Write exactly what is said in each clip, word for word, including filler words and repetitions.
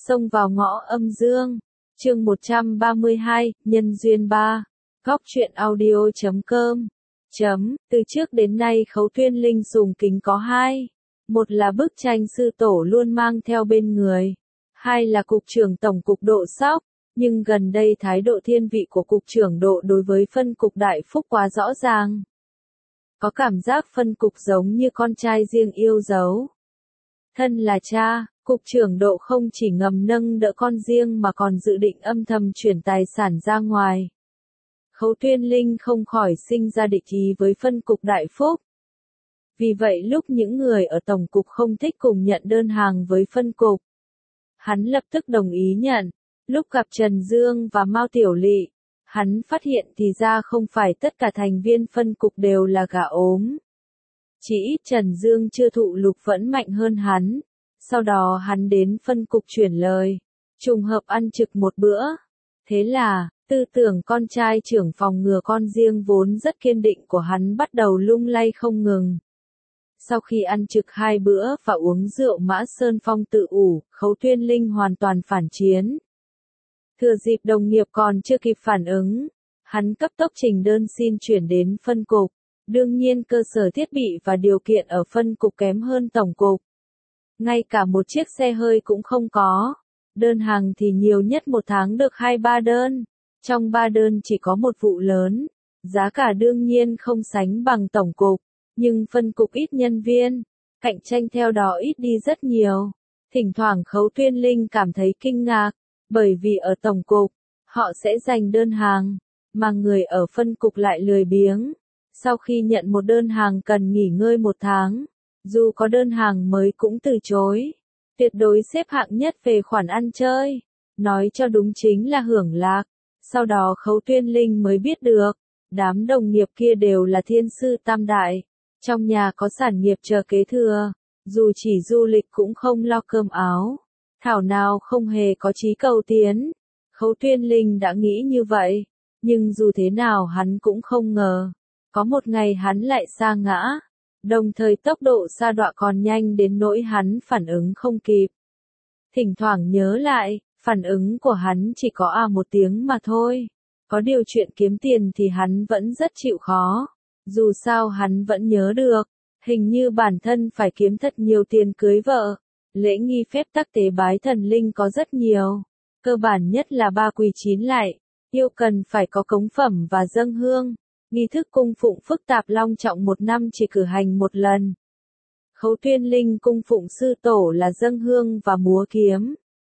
Xông vào ngõ âm dương. Chương một trăm ba mươi hai, Nhân duyên ba. Góc truyện audio chấm com. Chấm, từ trước đến nay Khấu Tuyên Linh sùng kính có hai. Một là bức tranh sư tổ luôn mang theo bên người. Hai là cục trưởng tổng cục Độ Sóc. Nhưng gần đây thái độ thiên vị của cục trưởng Độ đối với phân cục Đại Phúc quá rõ ràng. Có cảm giác phân cục giống như con trai riêng yêu dấu. Thân là cha, cục trưởng Độ không chỉ ngầm nâng đỡ con riêng mà còn dự định âm thầm chuyển tài sản ra ngoài. Khấu Tuyên Linh không khỏi sinh ra địch ý với phân cục Đại Phúc. Vì vậy lúc những người ở tổng cục không thích cùng nhận đơn hàng với phân cục, hắn lập tức đồng ý nhận. Lúc gặp Trần Dương và Mao Tiểu Lị, hắn phát hiện thì ra không phải tất cả thành viên phân cục đều là gà ốm. Chỉ ít Trần Dương chưa thụ lục vẫn mạnh hơn hắn. Sau đó hắn đến phân cục chuyển lời, trùng hợp ăn trực một bữa. Thế là, tư tưởng con trai trưởng phòng ngừa con riêng vốn rất kiên định của hắn bắt đầu lung lay không ngừng. Sau khi ăn trực hai bữa và uống rượu Mã Sơn Phong tự ủ, Khấu Tuyên Linh hoàn toàn phản chiến. Thừa dịp đồng nghiệp còn chưa kịp phản ứng, hắn cấp tốc trình đơn xin chuyển đến phân cục. Đương nhiên cơ sở thiết bị và điều kiện ở phân cục kém hơn tổng cục. Ngay cả một chiếc xe hơi cũng không có. Đơn hàng thì nhiều nhất một tháng được hai ba đơn. Trong ba đơn chỉ có một vụ lớn. Giá cả đương nhiên không sánh bằng tổng cục. Nhưng phân cục ít nhân viên. Cạnh tranh theo đó ít đi rất nhiều. Thỉnh thoảng Khấu Tuyên Linh cảm thấy kinh ngạc. Bởi vì ở tổng cục, họ sẽ giành đơn hàng. Mà người ở phân cục lại lười biếng. Sau khi nhận một đơn hàng cần nghỉ ngơi một tháng. Dù có đơn hàng mới cũng từ chối. Tuyệt đối xếp hạng nhất về khoản ăn chơi. Nói cho đúng chính là hưởng lạc. Sau đó Khấu Tuyên Linh mới biết được. Đám đồng nghiệp kia đều là thiên sư tam đại. Trong nhà có sản nghiệp chờ kế thừa. Dù chỉ du lịch cũng không lo cơm áo. Thảo nào không hề có chí cầu tiến. Khấu Tuyên Linh đã nghĩ như vậy. Nhưng dù thế nào hắn cũng không ngờ. Có một ngày hắn lại sa ngã. Đồng thời tốc độ sa đọa còn nhanh đến nỗi hắn phản ứng không kịp. Thỉnh thoảng nhớ lại, phản ứng của hắn chỉ có à một tiếng mà thôi. Có điều chuyện kiếm tiền thì hắn vẫn rất chịu khó. Dù sao hắn vẫn nhớ được, hình như bản thân phải kiếm thật nhiều tiền cưới vợ. Lễ nghi phép tắc tế bái thần linh có rất nhiều. Cơ bản nhất là ba quỳ chín lạy, yêu cần phải có cống phẩm và dâng hương. Nghi thức cung phụng phức tạp long trọng một năm chỉ cử hành một lần. Khấu Tuyên Linh cung phụng sư tổ là dâng hương và múa kiếm.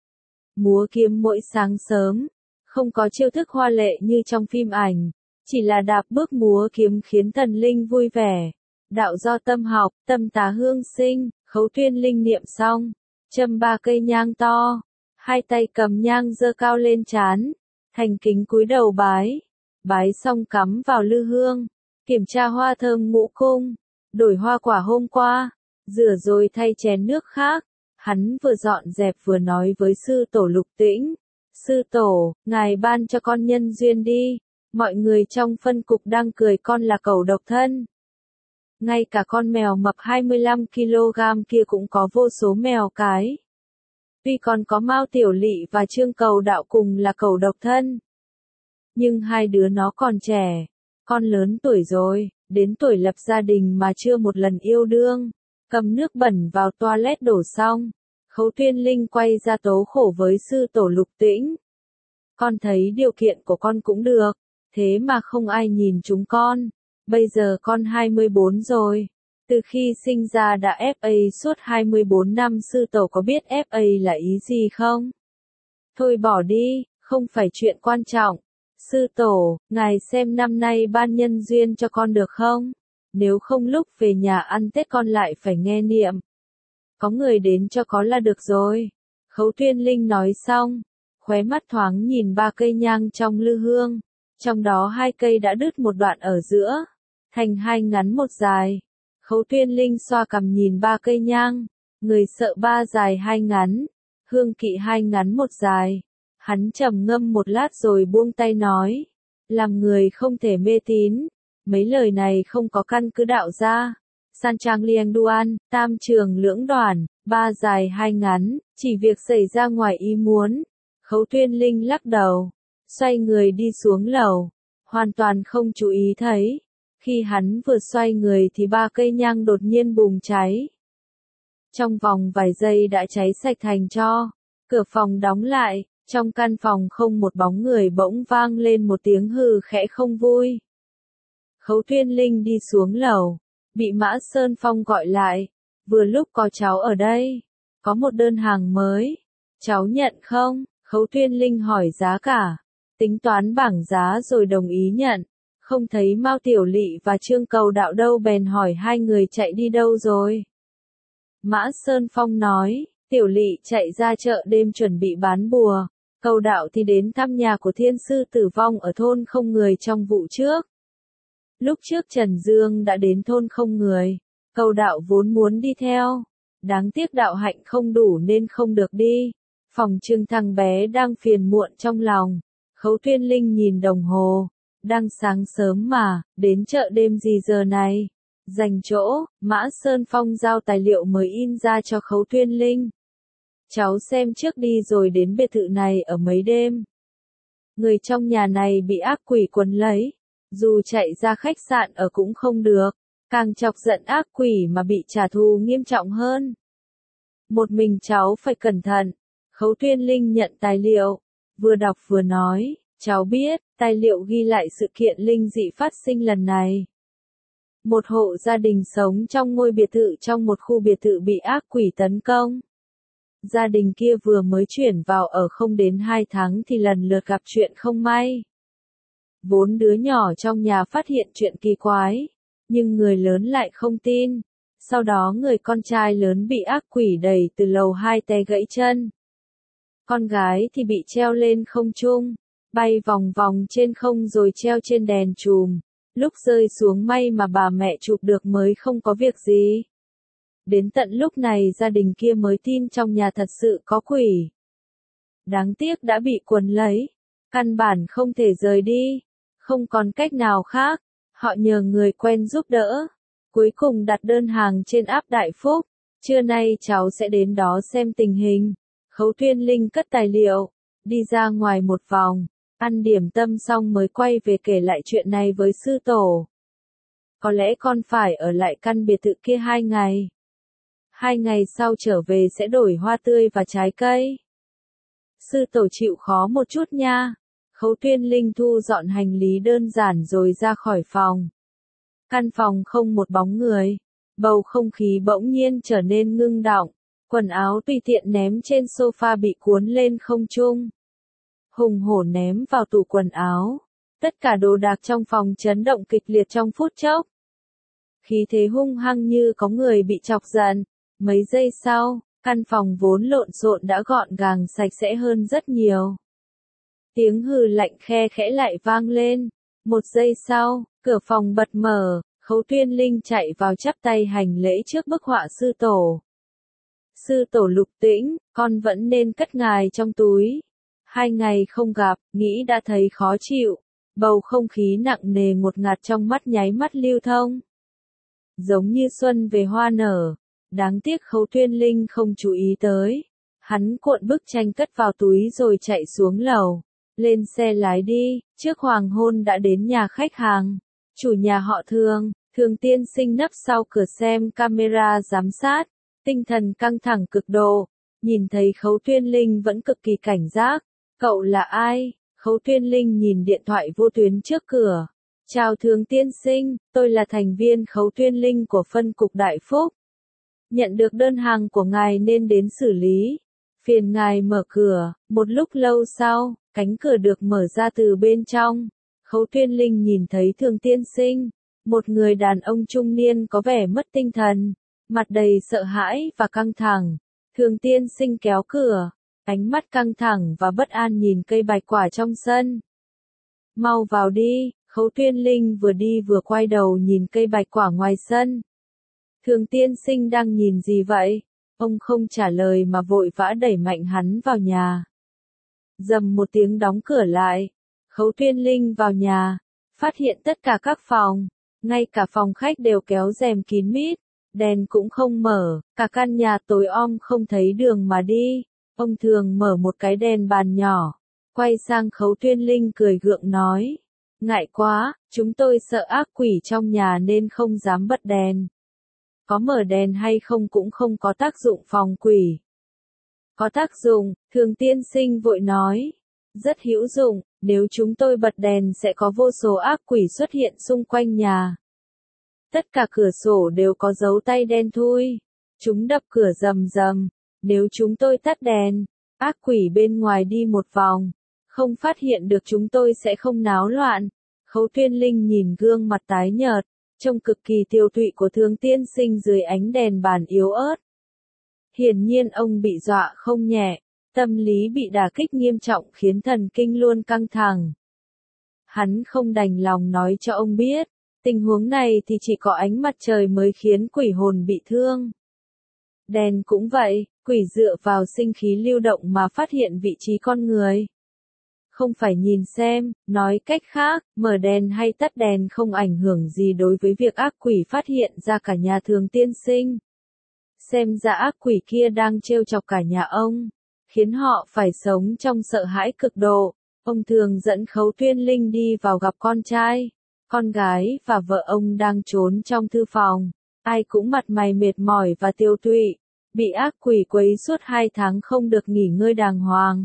Múa kiếm mỗi sáng sớm, không có chiêu thức hoa lệ như trong phim ảnh, chỉ là đạp bước múa kiếm khiến thần linh vui vẻ. Đạo do tâm học, tâm tá hương sinh, Khấu Tuyên Linh niệm xong, châm ba cây nhang to, hai tay cầm nhang giơ cao lên trán, thành kính cúi đầu bái. Bái xong cắm vào lư hương, kiểm tra hoa thơm ngũ cung, đổi hoa quả hôm qua, rửa rồi thay chén nước khác. Hắn vừa dọn dẹp vừa nói với sư tổ Lục Tĩnh. Sư tổ, ngài ban cho con nhân duyên đi. Mọi người trong phân cục đang cười con là cẩu độc thân. Ngay cả con mèo mập hai mươi lăm ki lô gam kia cũng có vô số mèo cái. Tuy còn có Mao Tiểu Lị và Trương Cầu Đạo cùng là cẩu độc thân. Nhưng hai đứa nó còn trẻ, con lớn tuổi rồi, đến tuổi lập gia đình mà chưa một lần yêu đương. Cầm nước bẩn vào toilet đổ xong, Khấu Tuyên Linh quay ra tố khổ với sư tổ Lục Tĩnh. Con thấy điều kiện của con cũng được, thế mà không ai nhìn chúng con. Bây giờ con hai mươi bốn rồi. Từ khi sinh ra đã ép a suốt hai mươi bốn năm, sư tổ có biết ép a là ý gì không? Thôi bỏ đi, không phải chuyện quan trọng. Sư tổ, ngài xem năm nay ban nhân duyên cho con được không? Nếu không lúc về nhà ăn Tết con lại phải nghe niệm. Có người đến cho có là được rồi. Khấu Tuyên Linh nói xong, khóe mắt thoáng nhìn ba cây nhang trong lư hương. Trong đó hai cây đã đứt một đoạn ở giữa, thành hai ngắn một dài. Khấu Tuyên Linh xoa cằm nhìn ba cây nhang. Người sợ ba dài hai ngắn, hương kỵ hai ngắn một dài. Hắn trầm ngâm một lát rồi buông tay nói. Làm người không thể mê tín. Mấy lời này không có căn cứ đạo gia. san trang liêng đoan, tam trường lưỡng đoàn, ba dài hai ngắn, chỉ việc xảy ra ngoài ý muốn. Khấu Tuyên Linh lắc đầu, xoay người đi xuống lầu, hoàn toàn không chú ý thấy. Khi hắn vừa xoay người thì ba cây nhang đột nhiên bùng cháy. Trong vòng vài giây đã cháy sạch thành tro, cửa phòng đóng lại, trong căn phòng không một bóng người, bỗng vang lên một tiếng hừ khẽ không vui. Khấu Tuyên Linh đi xuống lầu, bị Mã Sơn Phong gọi lại, vừa lúc có cháu ở đây, có một đơn hàng mới, cháu nhận không? Khấu Tuyên Linh hỏi giá cả, tính toán bảng giá rồi đồng ý nhận, không thấy Mao Tiểu Lị và Trương Cầu Đạo đâu, bèn hỏi hai người chạy đi đâu rồi. Mã Sơn Phong nói, Tiểu Lị chạy ra chợ đêm chuẩn bị bán bùa, Cầu Đạo thì đến thăm nhà của thiên sư tử vong ở thôn không người trong vụ trước. Lúc trước Trần Dương đã đến thôn không người, Cầu Đạo vốn muốn đi theo, đáng tiếc đạo hạnh không đủ nên không được đi. Phòng trưng thằng bé đang phiền muộn trong lòng, Khấu Tuyên Linh nhìn đồng hồ, đang sáng sớm mà, đến chợ đêm gì giờ này? Dành chỗ, Mã Sơn Phong giao tài liệu mới in ra cho Khấu Tuyên Linh. Cháu xem trước đi rồi đến biệt thự này ở mấy đêm. Người trong nhà này bị ác quỷ quấn lấy, dù chạy ra khách sạn ở cũng không được, càng chọc giận ác quỷ mà bị trả thù nghiêm trọng hơn. Một mình cháu phải cẩn thận. Khấu Tuyên Linh nhận tài liệu, vừa đọc vừa nói, cháu biết, tài liệu ghi lại sự kiện linh dị phát sinh lần này. Một hộ gia đình sống trong ngôi biệt thự trong một khu biệt thự bị ác quỷ tấn công. Gia đình kia vừa mới chuyển vào ở không đến hai tháng thì lần lượt gặp chuyện không may. Bốn đứa nhỏ trong nhà phát hiện chuyện kỳ quái, nhưng người lớn lại không tin. Sau đó người con trai lớn bị ác quỷ đẩy từ lầu hai té gãy chân. Con gái thì bị treo lên không trung, bay vòng vòng trên không rồi treo trên đèn chùm. Lúc rơi xuống may mà bà mẹ chụp được mới không có việc gì. Đến tận lúc này gia đình kia mới tin trong nhà thật sự có quỷ. Đáng tiếc đã bị quấn lấy, căn bản không thể rời đi, không còn cách nào khác, họ nhờ người quen giúp đỡ. Cuối cùng đặt đơn hàng trên app Đại Phúc, trưa nay cháu sẽ đến đó xem tình hình. Khấu Tuyên Linh cất tài liệu, đi ra ngoài một vòng, ăn điểm tâm xong mới quay về kể lại chuyện này với sư tổ. Có lẽ con phải ở lại căn biệt thự kia hai ngày. Hai ngày sau trở về sẽ đổi hoa tươi và trái cây. Sư tổ chịu khó một chút nha. Khấu Tuyên Linh thu dọn hành lý đơn giản rồi ra khỏi phòng. Căn phòng không một bóng người, bầu không khí bỗng nhiên trở nên ngưng đọng. Quần áo tùy tiện ném trên sofa bị cuốn lên không trung. Hùng hổ ném vào tủ quần áo. Tất cả đồ đạc trong phòng chấn động kịch liệt trong phút chốc. Khí thế hung hăng như có người bị chọc giận. Mấy giây sau, căn phòng vốn lộn xộn đã gọn gàng sạch sẽ hơn rất nhiều. Tiếng hừ lạnh khe khẽ lại vang lên. Một giây sau, cửa phòng bật mở, Khấu Tuyên Linh chạy vào chắp tay hành lễ trước bức họa sư tổ. Sư tổ Lục Tĩnh, con vẫn nên cất ngài trong túi. Hai ngày không gặp, nghĩ đã thấy khó chịu. Bầu không khí nặng nề ngột ngạt trong mắt nháy mắt lưu thông. Giống như xuân về hoa nở. Đáng tiếc Khấu Tuyên Linh không chú ý tới. Hắn cuộn bức tranh cất vào túi rồi chạy xuống lầu. Lên xe lái đi, trước hoàng hôn đã đến nhà khách hàng. Chủ nhà họ Thường, Thường tiên sinh nấp sau cửa xem camera giám sát. Tinh thần căng thẳng cực độ. Nhìn thấy Khấu Tuyên Linh vẫn cực kỳ cảnh giác. Cậu là ai? Khấu Tuyên Linh nhìn điện thoại vô tuyến trước cửa. Chào Thường tiên sinh, tôi là thành viên Khấu Tuyên Linh của phân cục Đại Phúc. Nhận được đơn hàng của ngài nên đến xử lý. Phiền ngài mở cửa. Một lúc lâu sau, cánh cửa được mở ra từ bên trong. Khấu Tuyên Linh nhìn thấy Thường tiên sinh. Một người đàn ông trung niên có vẻ mất tinh thần. Mặt đầy sợ hãi và căng thẳng. Thường tiên sinh kéo cửa. Ánh mắt căng thẳng và bất an nhìn cây bạch quả trong sân. Mau vào đi. Khấu Tuyên Linh vừa đi vừa quay đầu nhìn cây bạch quả ngoài sân. Thường tiên sinh đang nhìn gì vậy? Ông không trả lời mà vội vã đẩy mạnh hắn vào nhà. Dầm một tiếng đóng cửa lại. Khấu Tuyên Linh vào nhà. Phát hiện tất cả các phòng, ngay cả phòng khách đều kéo rèm kín mít. Đèn cũng không mở, cả căn nhà tối om không thấy đường mà đi. Ông Thường mở một cái đèn bàn nhỏ, quay sang Khấu Tuyên Linh cười gượng nói. Ngại quá, chúng tôi sợ ác quỷ trong nhà nên không dám bật đèn. Có mở đèn hay không cũng không có tác dụng phòng quỷ. Có tác dụng, Thường tiên sinh vội nói. Rất hữu dụng, nếu chúng tôi bật đèn sẽ có vô số ác quỷ xuất hiện xung quanh nhà. Tất cả cửa sổ đều có dấu tay đen thui. Chúng đập cửa rầm rầm. Nếu chúng tôi tắt đèn, ác quỷ bên ngoài đi một vòng, không phát hiện được chúng tôi sẽ không náo loạn. Khấu Tuyên Linh nhìn gương mặt tái nhợt, trông cực kỳ tiêu tụy của Thường tiên sinh dưới ánh đèn bàn yếu ớt. Hiển nhiên ông bị dọa không nhẹ, tâm lý bị đả kích nghiêm trọng khiến thần kinh luôn căng thẳng. Hắn không đành lòng nói cho ông biết, tình huống này thì chỉ có ánh mặt trời mới khiến quỷ hồn bị thương. Đèn cũng vậy, quỷ dựa vào sinh khí lưu động mà phát hiện vị trí con người. Không phải nhìn xem, nói cách khác, mở đèn hay tắt đèn không ảnh hưởng gì đối với việc ác quỷ phát hiện ra cả nhà Thường tiên sinh. Xem ra ác quỷ kia đang trêu chọc cả nhà ông, khiến họ phải sống trong sợ hãi cực độ. Ông Thường dẫn Khấu Tuyên Linh đi vào gặp con trai, con gái và vợ ông đang trốn trong thư phòng. Ai cũng mặt mày mệt mỏi và tiêu tụy, bị ác quỷ quấy suốt hai tháng không được nghỉ ngơi đàng hoàng.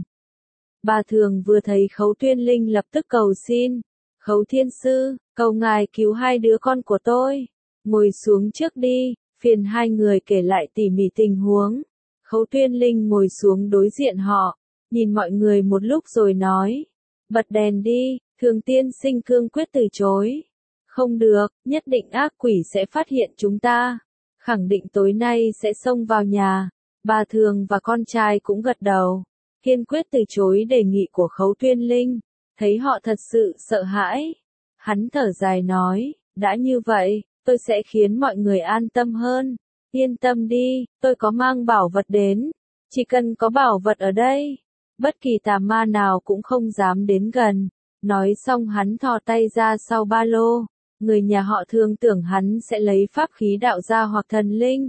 Bà Thường vừa thấy Khấu Tuyên Linh lập tức cầu xin. Khấu thiên sư, cầu ngài cứu hai đứa con của tôi. Ngồi xuống trước đi, phiền hai người kể lại tỉ mỉ tình huống. Khấu Tuyên Linh ngồi xuống đối diện họ, nhìn mọi người một lúc rồi nói. Bật đèn đi, Thường tiên sinh cương quyết từ chối. Không được, nhất định ác quỷ sẽ phát hiện chúng ta. Khẳng định tối nay sẽ xông vào nhà. Bà Thường và con trai cũng gật đầu, kiên quyết từ chối đề nghị của Khấu Tuyên Linh. Thấy họ thật sự sợ hãi, hắn thở dài nói, đã như vậy, tôi sẽ khiến mọi người an tâm hơn. Yên tâm đi, tôi có mang bảo vật đến. Chỉ cần có bảo vật ở đây, bất kỳ tà ma nào cũng không dám đến gần. Nói xong hắn thò tay ra sau ba lô. Người nhà họ Thường tưởng hắn sẽ lấy pháp khí đạo gia hoặc thần linh.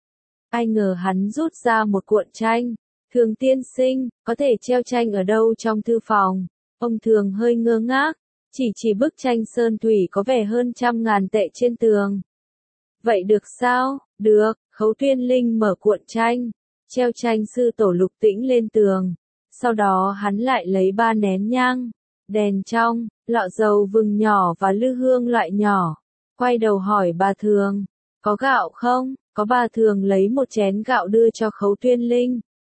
Ai ngờ hắn rút ra một cuộn tranh. Thường tiên sinh, có thể treo tranh ở đâu trong thư phòng? Ông Thường hơi ngơ ngác, chỉ chỉ bức tranh sơn thủy có vẻ hơn trăm ngàn tệ trên tường. Vậy được sao? Được, Khấu Tuyên Linh mở cuộn tranh, treo tranh sư tổ Lục Tĩnh lên tường. Sau đó hắn lại lấy ba nén nhang, đèn trong, lọ dầu vừng nhỏ và lư hương loại nhỏ. Quay đầu hỏi bà Thường, có gạo không? Có. Bà Thường lấy một chén gạo đưa cho Khấu Tuyên Linh.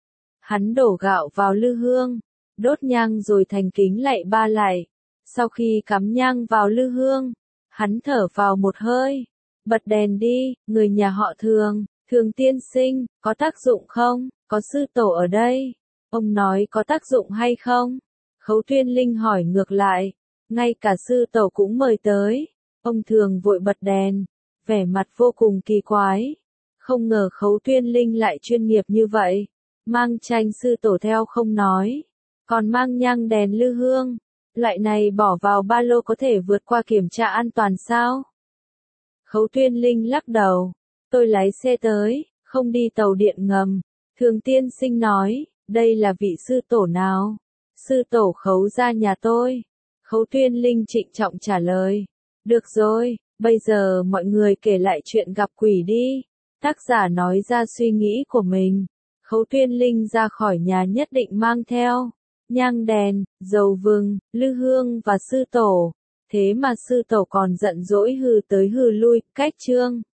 Hắn đổ gạo vào lư hương, đốt nhang rồi thành kính lạy ba lạy. Sau khi cắm nhang vào lư hương, hắn thở vào một hơi. Bật đèn đi, người nhà họ Thường. Thường tiên sinh, có tác dụng không? Có sư tổ ở đây. Ông nói có tác dụng hay không? Khấu Tuyên Linh hỏi ngược lại. Ngay cả sư tổ cũng mời tới. Ông Thường vội bật đèn, vẻ mặt vô cùng kỳ quái. Không ngờ Khấu Tuyên Linh lại chuyên nghiệp như vậy. Mang tranh sư tổ theo không nói, còn mang nhang đèn lư hương. Loại này bỏ vào ba lô có thể vượt qua kiểm tra an toàn sao? Khấu Tuyên Linh lắc đầu. Tôi lái xe tới, không đi tàu điện ngầm. Thường tiên sinh nói, đây là vị sư tổ nào? Sư tổ Khấu gia nhà tôi. Khấu Tuyên Linh trịnh trọng trả lời. Được rồi, bây giờ mọi người kể lại chuyện gặp quỷ đi. Tác giả nói ra suy nghĩ của mình. Khấu Tuyên Linh ra khỏi nhà nhất định mang theo nhang đèn, dầu vừng, lư hương và sư tổ. Thế mà sư tổ còn giận dỗi hừ tới hừ lui, cách chương.